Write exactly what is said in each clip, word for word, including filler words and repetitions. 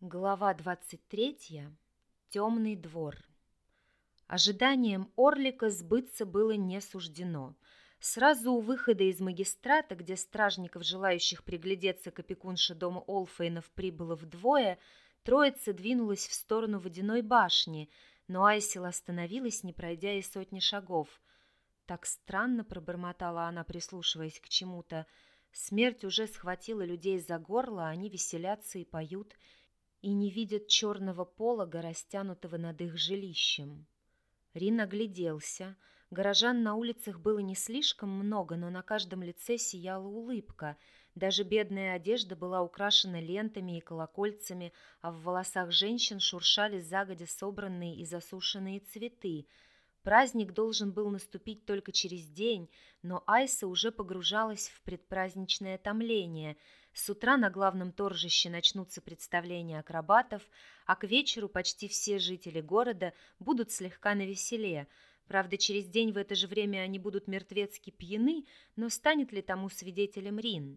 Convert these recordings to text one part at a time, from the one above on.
Глава двадцать третья. Темный двор. Ожиданием Орлика сбыться было не суждено. Сразу у выхода из магистрата, где стражников, желающих приглядеться к опекунше дома Олфейнов, прибыло вдвое, троица двинулась в сторону водяной башни, но Айсил остановилась, не пройдя и сотни шагов. Так странно, пробормотала она, прислушиваясь к чему-то. Смерть уже схватила людей за горло, они веселятся и поют, и не видят черного полога, растянутого над их жилищем. Рин огляделся. Горожан на улицах было не слишком много, но на каждом лице сияла улыбка. Даже бедная одежда была украшена лентами и колокольцами, а в волосах женщин шуршали загодя собранные и засушенные цветы. Праздник должен был наступить только через день, но Айса уже погружалась в предпраздничное томление. С утра на главном торжище начнутся представления акробатов, а к вечеру почти все жители города будут слегка навеселе. Правда, через день в это же время они будут мертвецки пьяны, но станет ли тому свидетелем Рин?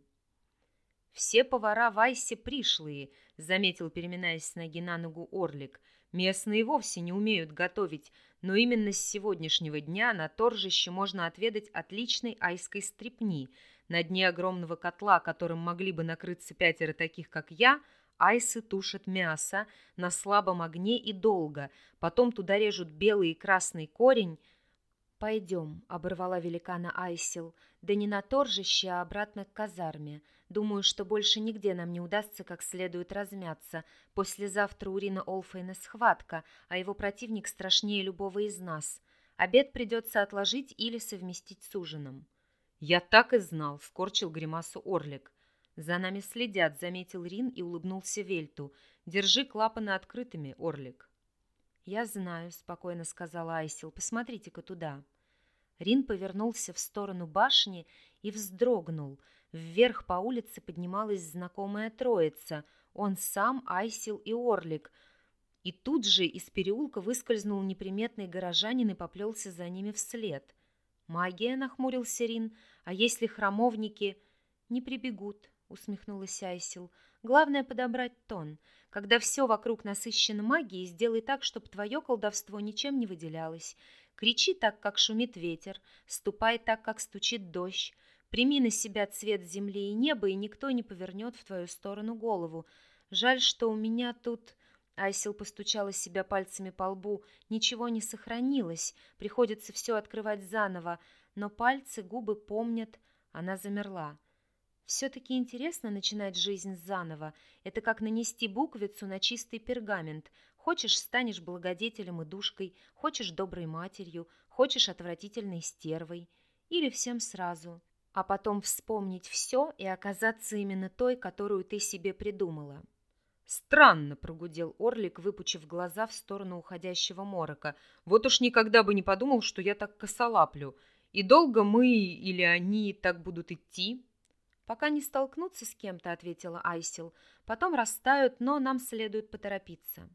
«Все повара в Айсе пришлые», — заметил, переминаясь с ноги на ногу Орлик. «Местные вовсе не умеют готовить, но именно с сегодняшнего дня на торжище можно отведать отличной айской стрипни. На дне огромного котла, которым могли бы накрыться пятеро таких, как я, айсы тушат мясо на слабом огне и долго, потом туда режут белый и красный корень». «Пойдем», — оборвала великана Айсил, — «да не на торжище, а обратно к казарме. Думаю, что больше нигде нам не удастся как следует размяться. Послезавтра у Рина Олфейна схватка, а его противник страшнее любого из нас. Обед придется отложить или совместить с ужином». «Я так и знал», — скорчил гримасу Орлик. «За нами следят», — заметил Рин и улыбнулся Вельту. «Держи клапаны открытыми, Орлик». «Я знаю», — спокойно сказала Айсил. «Посмотрите-ка туда». Рин повернулся в сторону башни и вздрогнул. Вверх по улице поднималась знакомая троица. Он сам, Айсил и Орлик. И тут же из переулка выскользнул неприметный горожанин и поплелся за ними вслед. «Магия», — нахмурился Рин, — «а если храмовники...» «Не прибегут», — усмехнулась Айсил. «Главное — подобрать тон. Когда все вокруг насыщено магией, сделай так, чтобы твое колдовство ничем не выделялось. Кричи так, как шумит ветер, ступай так, как стучит дождь. Прими на себя цвет земли и неба, и никто не повернет в твою сторону голову. Жаль, что у меня тут...» Айсил постучала себя пальцами по лбу. «Ничего не сохранилось, приходится все открывать заново, но пальцы, губы помнят». Она замерла. «Все-таки интересно начинать жизнь заново. Это как нанести буквицу на чистый пергамент. Хочешь, станешь благодетелем и душкой, хочешь доброй матерью, хочешь отвратительной стервой. Или всем сразу. А потом вспомнить все и оказаться именно той, которую ты себе придумала». «Странно», — прогудел Орлик, выпучив глаза в сторону уходящего морока. «Вот уж никогда бы не подумал, что я так косолаплю. И долго мы или они так будут идти?» «Пока не столкнутся с кем-то», — ответила Айсил. «Потом растают, но нам следует поторопиться».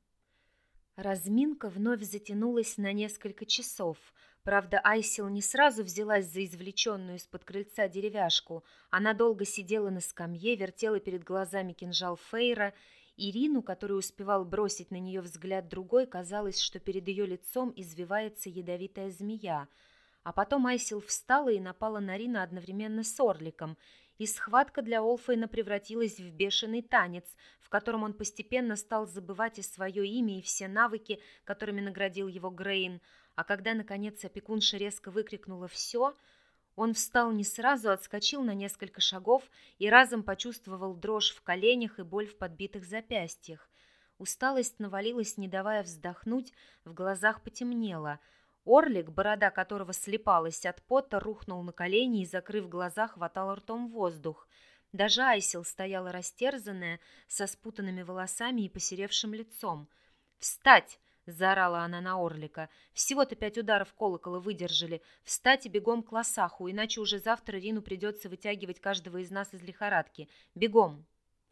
Разминка вновь затянулась на несколько часов. Правда, Айсил не сразу взялась за извлеченную из-под крыльца деревяшку. Она долго сидела на скамье, вертела перед глазами кинжал Фейра. Ирину, который успевал бросить на нее взгляд другой, казалось, что перед ее лицом извивается ядовитая змея. А потом Айсил встала и напала на Рина одновременно с Орликом, и схватка для Олфейна превратилась в бешеный танец, в котором он постепенно стал забывать и свое имя, и все навыки, которыми наградил его Грейн. А когда, наконец, опекунша резко выкрикнула «все», он встал не сразу, отскочил на несколько шагов и разом почувствовал дрожь в коленях и боль в подбитых запястьях. Усталость навалилась, не давая вздохнуть, в глазах потемнело. Орлик, борода которого слипалась от пота, рухнул на колени и, закрыв глаза, хватал ртом воздух. Даже Айсил стояла растерзанная, со спутанными волосами и посеревшим лицом. «Встать!» — заорала она на Орлика. «Всего-то пять ударов колокола выдержали. Встать и бегом к Лосаху, иначе уже завтра Рину придется вытягивать каждого из нас из лихорадки. Бегом!»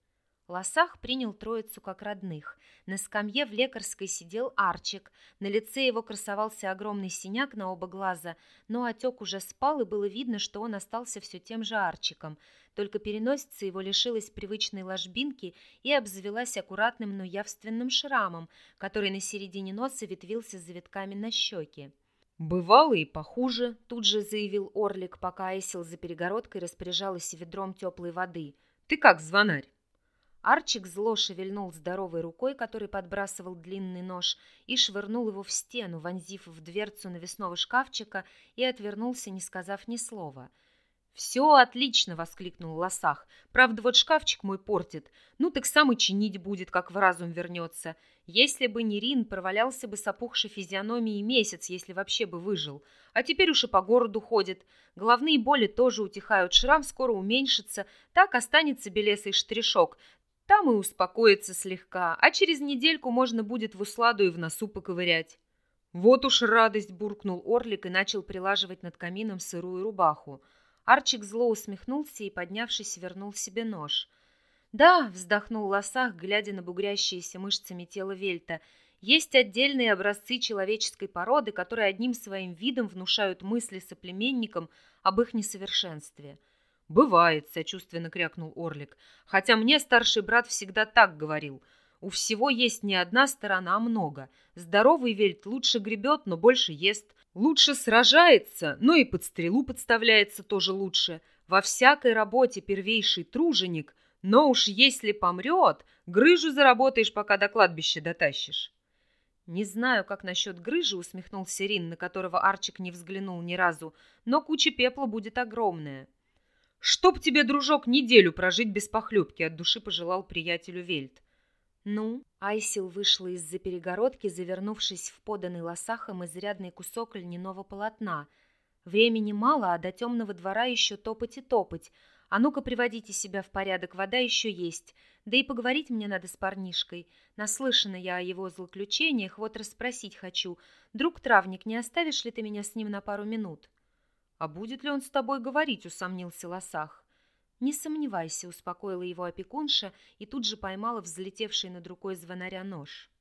Лосах принял троицу как родных. На скамье в лекарской сидел Арчик. На лице его красовался огромный синяк на оба глаза, но отек уже спал, и было видно, что он остался все тем же Арчиком. Только переносица его лишилась привычной ложбинки и обзавелась аккуратным, но явственным шрамом, который на середине носа ветвился завитками на щеке. «Бывало и похуже», — тут же заявил Орлик, пока Айсил за перегородкой распоряжалась ведром теплой воды. «Ты как, звонарь?» Арчик зло шевельнул здоровой рукой, который подбрасывал длинный нож, и швырнул его в стену, вонзив в дверцу навесного шкафчика, и отвернулся, не сказав ни слова. «Все отлично!» — воскликнул Лосах. «Правда, вот шкафчик мой портит. Ну так сам и чинить будет, как в разум вернется. Если бы не Рин, провалялся бы с опухшей физиономией месяц, если вообще бы выжил. А теперь уж и по городу ходит. Головные боли тоже утихают, шрам скоро уменьшится, так останется белесый штришок. Там и успокоится слегка, а через недельку можно будет в усладу и в носу поковырять». «Вот уж радость!» — буркнул Орлик и начал прилаживать над камином сырую рубаху. Арчик зло усмехнулся и, поднявшись, вернул себе нож. «Да», — вздохнул Лосах, глядя на бугрящиеся мышцами тело Вельта, «есть отдельные образцы человеческой породы, которые одним своим видом внушают мысли соплеменникам об их несовершенстве». «Бывает», — сочувственно крякнул Орлик, «хотя мне старший брат всегда так говорил. У всего есть не одна сторона, а много. Здоровый вельт лучше гребет, но больше ест. Лучше сражается, но и под стрелу подставляется тоже лучше. Во всякой работе первейший труженик, но уж если помрет, грыжу заработаешь, пока до кладбища дотащишь». «Не знаю, как насчет грыжи», — усмехнулся Рин, на которого Арчик не взглянул ни разу, «но куча пепла будет огромная». «Чтоб тебе, дружок, неделю прожить без похлебки», — от души пожелал приятелю Вельт. «Ну?» — Айсил вышла из-за перегородки, завернувшись в поданный Лосахом изрядный кусок льняного полотна. «Времени мало, а до темного двора еще топать и топать. А ну-ка, приводите себя в порядок, вода еще есть. Да и поговорить мне надо с парнишкой. Наслышана я о его злоключениях, вот расспросить хочу. Друг травник, не оставишь ли ты меня с ним на пару минут?» «А будет ли он с тобой говорить?» — усомнился Лосах. «Не сомневайся», — успокоила его опекунша и тут же поймала взлетевший над рукой звонаря нож.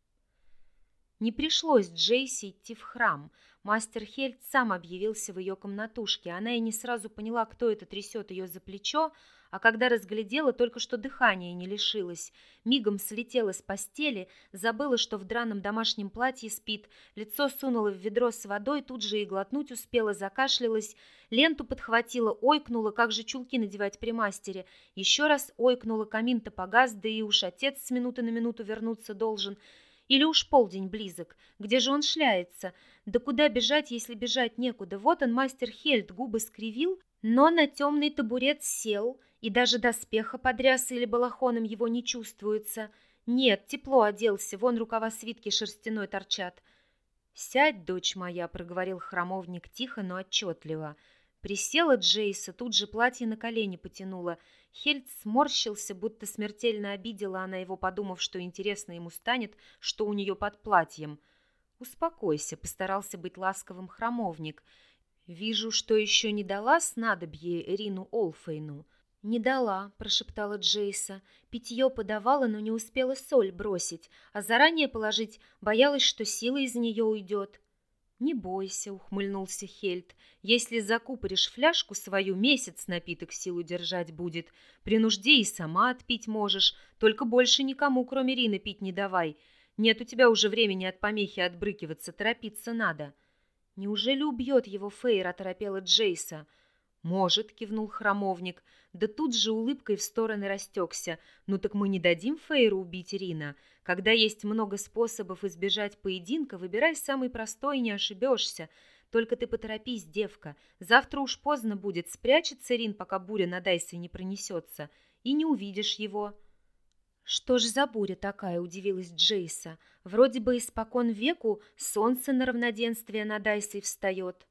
Не пришлось Джейси идти в храм. Мастер Хельт сам объявился в ее комнатушке. Она и не сразу поняла, кто это трясет ее за плечо, а когда разглядела, только что дыхания не лишилась. Мигом слетела с постели, забыла, что в драном домашнем платье спит, лицо сунула в ведро с водой, тут же и глотнуть успела, закашлялась, ленту подхватила, ойкнула, как же чулки надевать при мастере. Еще раз ойкнула, камин-то погас, да и уж отец с минуты на минуту вернуться должен. Или уж полдень близок. Где же он шляется? Да куда бежать, если бежать некуда? Вот он, мастер Хельт, губы скривил, но на темный табурет сел, и даже доспеха подряс или балахоном его не чувствуется. Нет, тепло оделся, вон рукава свитки шерстяной торчат. «Сядь, дочь моя», — проговорил храмовник тихо, но отчетливо. Присела Джейса, тут же платье на колени потянула. Хельт сморщился, будто смертельно обидела она его, подумав, что интересно ему станет, что у нее под платьем. «Успокойся», — постарался быть ласковым храмовник. «Вижу, что еще не дала снадобье Рину Олфейну». «Не дала», — прошептала Джейса. «Питье подавала, но не успела соль бросить, а заранее положить боялась, что сила из нее уйдет». «Не бойся», — ухмыльнулся Хельт. «Если закупоришь фляжку свою, месяц напиток силу держать будет. При нужде и сама отпить можешь, только больше никому, кроме Рины, пить не давай. Нет у тебя уже времени от помехи отбрыкиваться, торопиться надо». «Неужели убьет его Фейр?» — оторопела Джейса. «Может», — кивнул храмовник, да тут же улыбкой в стороны растекся. «Ну так мы не дадим Фейру убить Рина. Когда есть много способов избежать поединка, выбирай самый простой и не ошибешься. Только ты поторопись, девка. Завтра уж поздно будет, спрячется Рин, пока буря над Айсой не пронесется, и не увидишь его». «Что ж за буря такая?» — удивилась Джейса. «Вроде бы испокон веку солнце на равноденствие над Айсой встает».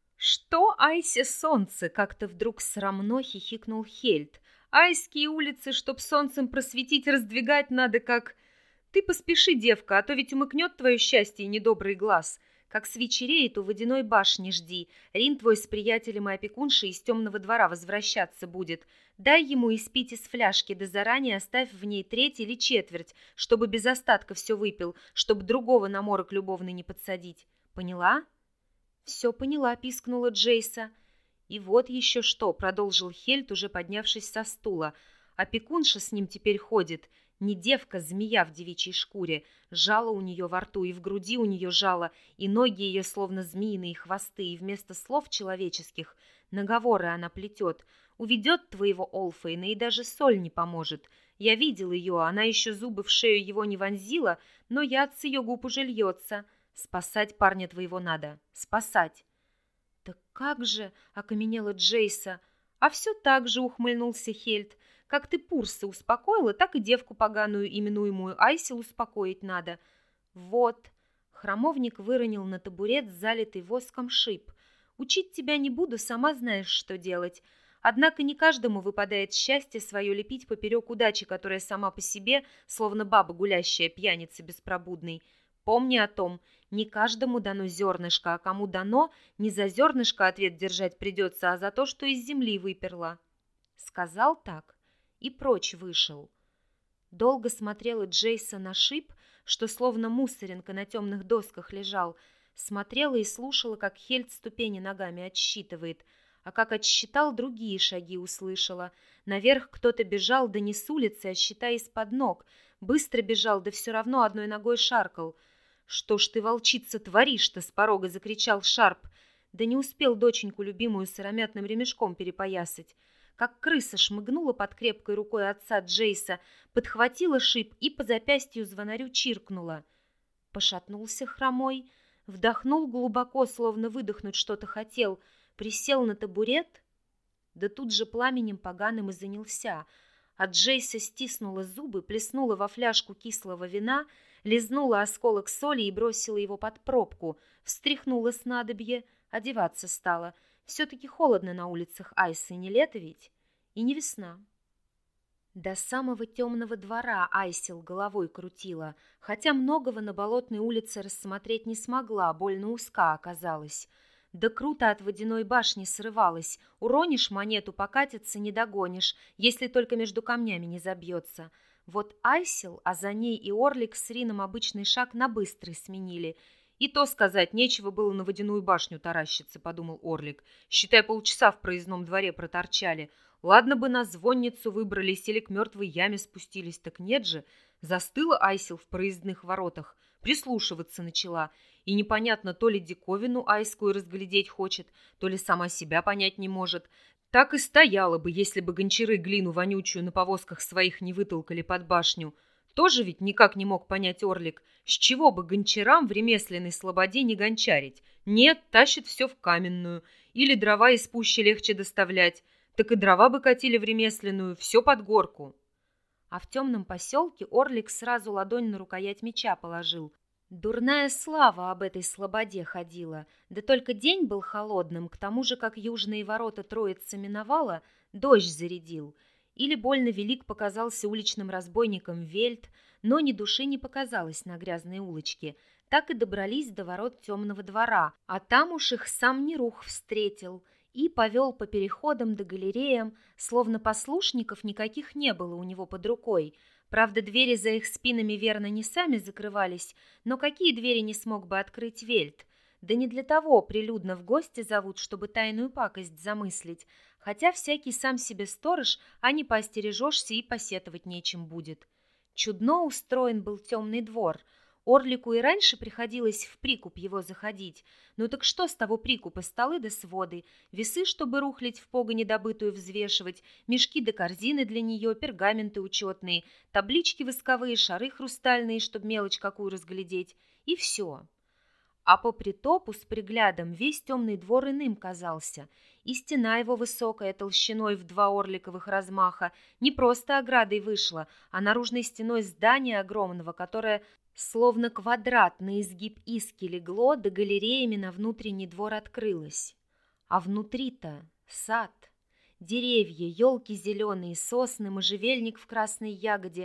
«Что, Айсе, солнце?» — как-то вдруг срамно хихикнул Хельт. «Айские улицы, чтоб солнцем просветить, раздвигать надо как...» «Ты поспеши, девка, а то ведь умыкнет твое счастье недобрый глаз. Как свечереет, у водяной башни жди. Рин твой с приятелем и опекуншей из темного двора возвращаться будет. Дай ему испить из фляжки, да заранее оставь в ней треть или четверть, чтобы без остатка все выпил, чтобы другого на морок любовный не подсадить. Поняла?» «Все поняла», — пискнула Джейса. «И вот еще что», — продолжил Хельд, уже поднявшись со стула. «Опекунша с ним теперь ходит. Не девка, змея в девичьей шкуре. Жало у нее во рту, и в груди у нее жало, и ноги ее словно змеиные хвосты, и вместо слов человеческих наговоры она плетет. Уведет твоего Олфейна, и даже соль не поможет. Я видел ее, она еще зубы в шею его не вонзила, но яд с ее губ уже льется. Спасать парня твоего надо, спасать». «Так как же?» — окаменела Джейса. «А все так же», — ухмыльнулся Хельд. «Как ты Пурса успокоила, так и девку поганую, именуемую Айсел, успокоить надо». «Вот». Храмовник выронил на табурет залитый воском шип. «Учить тебя не буду, сама знаешь, что делать. Однако не каждому выпадает счастье свое лепить поперек удачи, которая сама по себе, словно баба гулящая, пьяница беспробудной. Помни о том, не каждому дано зернышко, а кому дано, не за зернышко ответ держать придется, а за то, что из земли выперла». Сказал так и прочь вышел. Долго смотрела Джейса на шип, что словно мусоринка на темных досках лежал, смотрела и слушала, как Хельд ступени ногами отсчитывает, а как отсчитал, другие шаги услышала. Наверх кто-то бежал, да не с улицы, а считай из-под ног. Быстро бежал, да все равно одной ногой шаркал. «Что ж ты, волчица, творишь-то?» — с порога закричал Шарп. Да не успел доченьку любимую сыромятным ремешком перепоясать. Как крыса шмыгнула под крепкой рукой отца Джейса, подхватила шип и по запястью звонарю чиркнула. Пошатнулся хромой, вдохнул глубоко, словно выдохнуть что-то хотел, присел на табурет, да тут же пламенем поганым и занялся. А Джейса стиснула зубы, плеснула во фляжку кислого вина, лизнула осколок соли и бросила его под пробку, встряхнула снадобье, одеваться стала. Все-таки холодно на улицах Айсы, не лето ведь и не весна. До самого темного двора Айсел головой крутила, хотя многого на Болотной улице рассмотреть не смогла, больно узка оказалась. Да круто от водяной башни срывалась, уронишь монету, покатится, не догонишь, если только между камнями не забьется. Вот Айсел, а за ней и Орлик с Рином обычный шаг на быстрый сменили. «И то сказать, нечего было на водяную башню таращиться», — подумал Орлик. «Считай, полчаса в проездном дворе проторчали. Ладно бы на звонницу выбрались или к мертвой яме спустились, так нет же». Застыла Айсел в проездных воротах, прислушиваться начала. И непонятно, то ли диковину айскую разглядеть хочет, то ли сама себя понять не может. Так и стояла бы, если бы гончары глину вонючую на повозках своих не вытолкали под башню. Тоже ведь никак не мог понять Орлик, с чего бы гончарам в ремесленной слободе не гончарить. Нет, тащит все в каменную. Или дрова из пущи легче доставлять. Так и дрова бы катили в ремесленную, все под горку. А в темном поселке Орлик сразу ладонь на рукоять меча положил. Дурная слава об этой слободе ходила. Да только день был холодным, к тому же, как южные ворота Троица миновала, дождь зарядил. Или больно велик показался уличным разбойникам Вельт, но ни души не показалось на грязной улочке. Так и добрались до ворот темного двора, а там уж их сам Нерух встретил и повел по переходам да галереям, словно послушников никаких не было у него под рукой. Правда, двери за их спинами верно не сами закрывались, но какие двери не смог бы открыть Вельт? Да не для того прилюдно в гости зовут, чтобы тайную пакость замыслить, хотя всякий сам себе сторож, а не поостережешься и посетовать нечем будет. Чудно устроен был темный двор. Орлику и раньше приходилось в прикуп его заходить. Ну так что с того прикупа? Столы да своды, весы, чтобы рухлядь в погоне добытую взвешивать, мешки да корзины для нее, пергаменты учетные, таблички восковые, шары хрустальные, чтобы мелочь какую разглядеть. И все. А по притопу с приглядом весь темный двор иным казался. И стена его высокая, толщиной в два орликовых размаха, не просто оградой вышла, а наружной стеной здания огромного, которое словно квадрат на изгиб иски легло, да галереями на внутренний двор открылось. А внутри-то сад, деревья, елки зеленые, сосны, можжевельник в красной ягоде.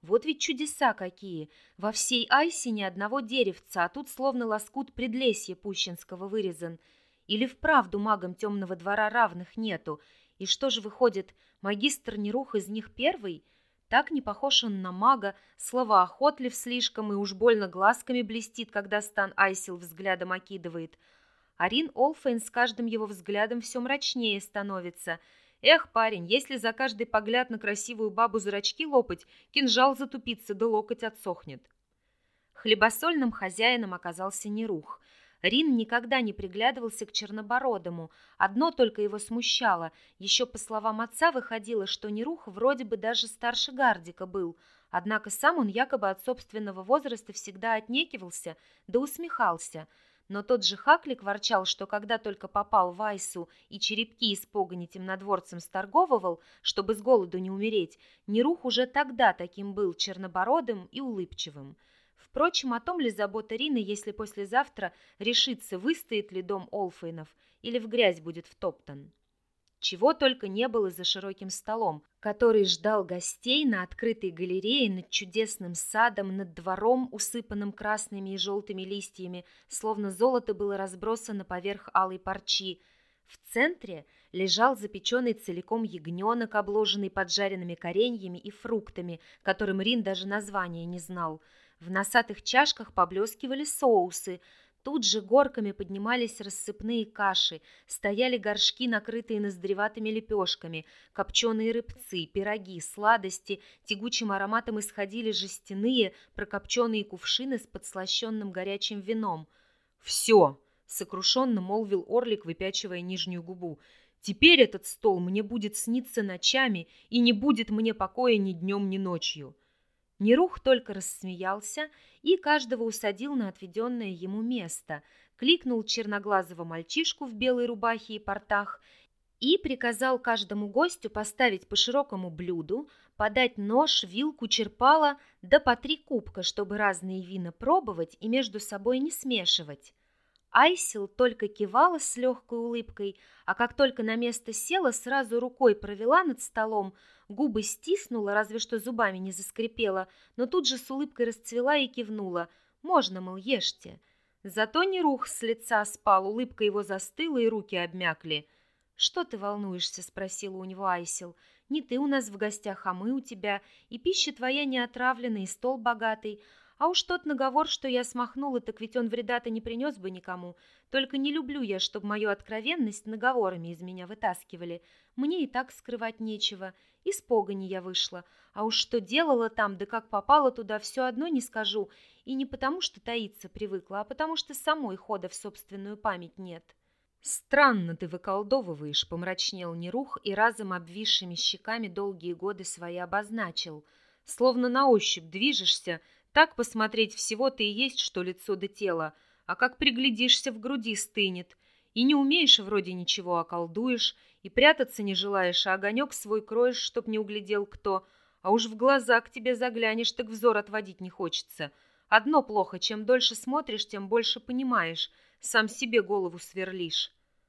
Вот ведь чудеса какие! Во всей Айсе ни одного деревца, а тут словно лоскут предлесья пущинского вырезан. Или вправду магам темного двора равных нету? И что же выходит, магистр Нерух из них первый? Так не похож он на мага, словоохотлив слишком и уж больно глазками блестит, когда Стан Айсел взглядом окидывает. Арин Олфейн с каждым его взглядом все мрачнее становится. Эх, парень, если за каждый погляд на красивую бабу зрачки лопать, кинжал затупится да локоть отсохнет. Хлебосольным хозяином оказался Нерух. Рин никогда не приглядывался к Чернобородому. Одно только его смущало. Еще, по словам отца, выходило, что Нерух вроде бы даже старше Гардика был. Однако сам он якобы от собственного возраста всегда отнекивался, да усмехался. Но тот же Хаклик ворчал, что когда только попал в Айсу и черепки из погони темнодворцем сторговывал, чтобы с голоду не умереть, Нерух уже тогда таким был чернобородым и улыбчивым. Впрочем, о том ли забота Рины, если послезавтра решится, выстоит ли дом Олфейнов или в грязь будет втоптан. Чего только не было за широким столом, который ждал гостей на открытой галерее над чудесным садом, над двором, усыпанным красными и желтыми листьями, словно золото было разбросано поверх алой парчи. В центре лежал запеченный целиком ягненок, обложенный поджаренными кореньями и фруктами, которым Рин даже названия не знал. В носатых чашках поблескивали соусы. Тут же горками поднимались рассыпные каши, стояли горшки, накрытые ноздреватыми лепешками, копченые рыбцы, пироги, сладости, тягучим ароматом исходили жестяные, прокопченые кувшины с подслащенным горячим вином. «Все!» — сокрушенно молвил Орлик, выпячивая нижнюю губу. «Теперь этот стол мне будет сниться ночами, и не будет мне покоя ни днем, ни ночью». Нерух только рассмеялся и каждого усадил на отведенное ему место, кликнул черноглазого мальчишку в белой рубахе и портах и приказал каждому гостю поставить по широкому блюду, подать нож, вилку, черпало, да по три кубка, чтобы разные вина пробовать и между собой не смешивать. Айсел только кивала с легкой улыбкой, а как только на место села, сразу рукой провела над столом, губы стиснула, разве что зубами не заскрипела, но тут же с улыбкой расцвела и кивнула. «Можно, мол, ешьте». Зато Нерух с лица спал, улыбка его застыла и руки обмякли. «Что ты волнуешься?» — спросила у него Айсел. «Не ты у нас в гостях, а мы у тебя, и пища твоя не отравлена, и стол богатый. А уж тот наговор, что я смахнула, так ведь он вреда-то не принес бы никому. Только не люблю я, чтобы мою откровенность наговорами из меня вытаскивали. Мне и так скрывать нечего. Из погони я вышла. А уж что делала там, да как попала туда, все одно не скажу. И не потому, что таиться привыкла, а потому, что самой хода в собственную память нет». «Странно ты выколдовываешь», — помрачнел Нерух и разом обвисшими щеками долгие годы свои обозначил. «Словно на ощупь движешься, так посмотреть всего-то и есть, что лицо да тело, а как приглядишься, в груди стынет. И не умеешь вроде ничего, а колдуешь, и прятаться не желаешь, а огонек свой кроешь, чтоб не углядел кто, а уж в глаза к тебе заглянешь, так взор отводить не хочется. Одно плохо, чем дольше смотришь, тем больше понимаешь, сам себе голову сверлишь».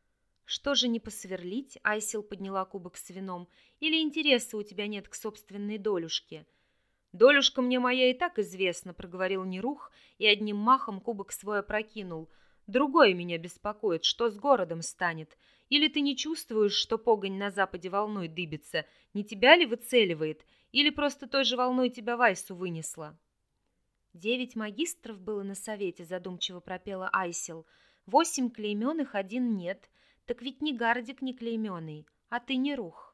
«Что же не посверлить?» — Айсел подняла кубок с вином. «Или интереса у тебя нет к собственной долюшке?» «Долюшка мне моя и так известна», — проговорил Нерух и одним махом кубок свой опрокинул. «Другое меня беспокоит, что с городом станет. Или ты не чувствуешь, что погонь на западе волной дыбится? Не тебя ли выцеливает? Или просто той же волной тебя в Айсу вынесла?» «Девять магистров было на совете», — задумчиво пропела Айсел. «Восемь клейменных, один нет. Так ведь ни Гардик, ни клейменный, а ты Нерух».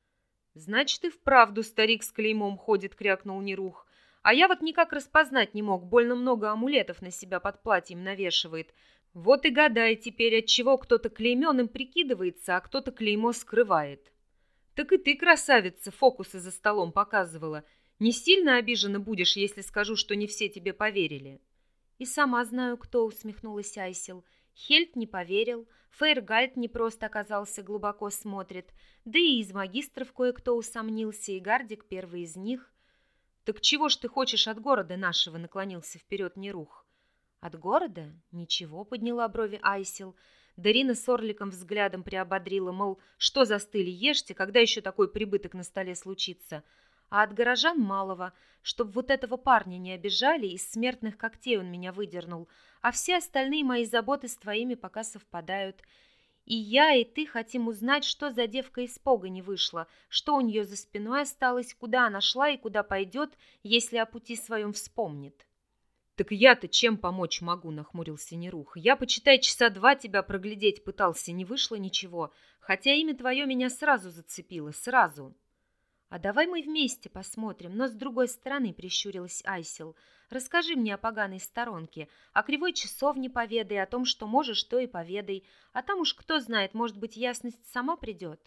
«Значит, и вправду старик с клеймом ходит», — крякнул Нерух. «А я вот никак распознать не мог, больно много амулетов на себя под платьем навешивает. Вот и гадай теперь, отчего кто-то клейменным прикидывается, а кто-то клеймо скрывает». «Так и ты, красавица, фокусы за столом показывала. Не сильно обижена будешь, если скажу, что не все тебе поверили?» «И сама знаю, кто», — усмехнулась Айсел. «Хельт не поверил, Фейргальд не просто оказался, глубоко смотрит, да и из магистров кое-кто усомнился, и Гардик первый из них». «Так чего ж ты хочешь от города нашего?» — наклонился вперед Нерух. «От города? Ничего», — подняла брови Айсел. Дарина с Орликом взглядом приободрила, мол, что застыли, ешьте, когда еще такой прибыток на столе случится. а от горожан малого, чтоб вот этого парня не обижали, из смертных когтей он меня выдернул, а все остальные мои заботы с твоими пока совпадают. И я, и ты хотим узнать, что за девка из погони вышла, что у нее за спиной осталось, куда она шла и куда пойдет, если о пути своем вспомнит». «Так я-то чем помочь могу?» — нахмурился Нерух. «Я, почитай, часа два тебя проглядеть пытался, не вышло ничего, хотя имя твое меня сразу зацепило, сразу». «А давай мы вместе посмотрим, но с другой стороны», — прищурилась Айсел. «Расскажи мне о поганой сторонке, о кривой часовне поведай, о том, что можешь, то и поведай, а там уж кто знает, может быть, ясность сама придет».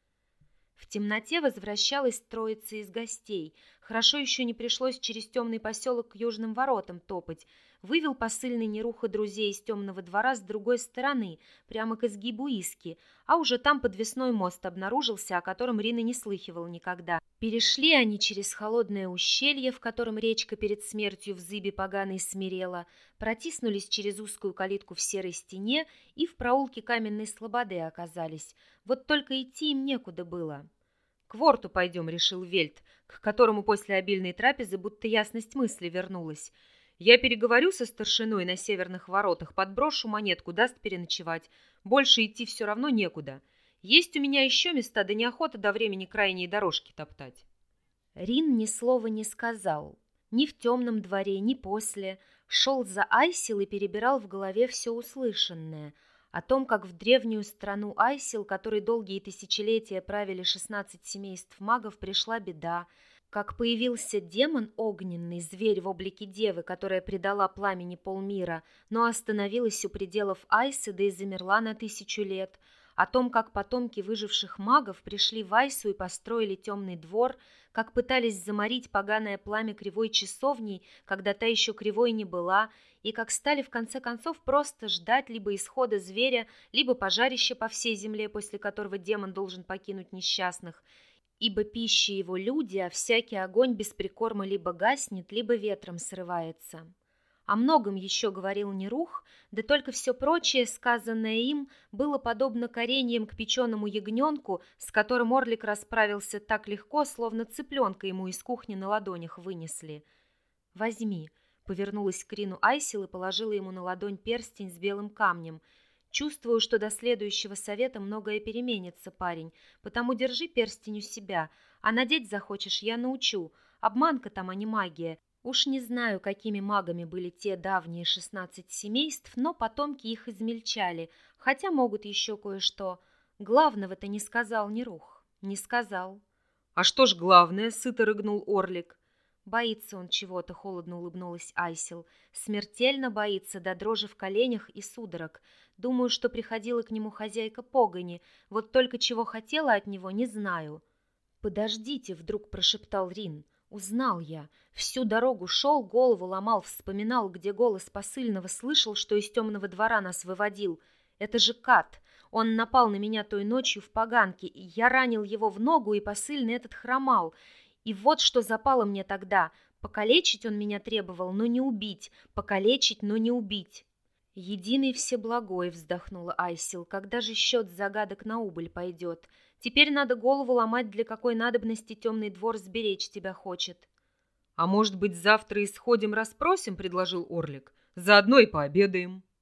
В темноте возвращалась троица из гостей. Хорошо еще не пришлось через темный поселок к южным воротам топать. Вывел посыльный Неруха друзей из темного двора с другой стороны, прямо к изгибу Иски, а уже там подвесной мост обнаружился, о котором Рина не слыхивала никогда. Перешли они через холодное ущелье, в котором речка перед смертью в зыбе поганой смирела, протиснулись через узкую калитку в серой стене и в проулке каменной слободы оказались. Вот только идти им некуда было. «К ворту пойдем», — решил Вельт, к которому после обильной трапезы будто ясность мысли вернулась. «Я переговорю со старшиной на северных воротах, подброшу монетку, даст переночевать. Больше идти все равно некуда. Есть у меня еще места, да неохота до времени крайние дорожки топтать». Рин ни слова не сказал. Ни в темном дворе, ни после. Шел за Айсел и перебирал в голове все услышанное. О том, как в древнюю страну Айсел, которой долгие тысячелетия правили шестнадцать семейств магов, пришла беда, как появился демон огненный, зверь в облике девы, которая предала пламени полмира, но остановилась у пределов Айсы, да и замерла на тысячу лет, о том, как потомки выживших магов пришли в Айсу и построили темный двор, как пытались заморить поганое пламя кривой часовней, когда та еще кривой не была, и как стали в конце концов просто ждать либо исхода зверя, либо пожарища по всей земле, после которого демон должен покинуть несчастных, ибо пища его люди, а всякий огонь без прикорма либо гаснет, либо ветром срывается. О многом еще говорил Нерух, да только все прочее, сказанное им, было подобно кореньям к печеному ягненку, с которым Орлик расправился так легко, словно цыпленка ему из кухни на ладонях вынесли. «Возьми», — повернулась к Рину Айсел и положила ему на ладонь перстень с белым камнем. «Чувствую, что до следующего совета многое переменится, парень, потому держи перстень у себя, а надеть захочешь, я научу. Обманка там, а не магия. Уж не знаю, какими магами были те давние шестнадцать семейств, но потомки их измельчали, хотя могут еще кое-что. Главного-то не сказал Нерух, не сказал». «А что ж главное?» — сыто рыгнул Орлик. «Боится он чего-то», — холодно улыбнулась Айсел. «Смертельно боится, до дрожи в коленях и судорог. Думаю, что приходила к нему хозяйка погони, вот только чего хотела от него, не знаю». «Подождите», — вдруг прошептал Рин. «Узнал я. Всю дорогу шел, голову ломал, вспоминал, где голос посыльного, слышал, что из темного двора нас выводил. Это же Кат. Он напал на меня той ночью в поганке, и я ранил его в ногу, и посыльный этот хромал. И вот что запало мне тогда. Покалечить он меня требовал, но не убить. Покалечить, но не убить». «Единый всеблагой», — вздохнула Айсел, — «когда же счет загадок на убыль пойдет? Теперь надо голову ломать, для какой надобности темный двор сберечь тебя хочет». «А может быть, завтра исходим расспросим?» — предложил Орлик. «Заодно и пообедаем».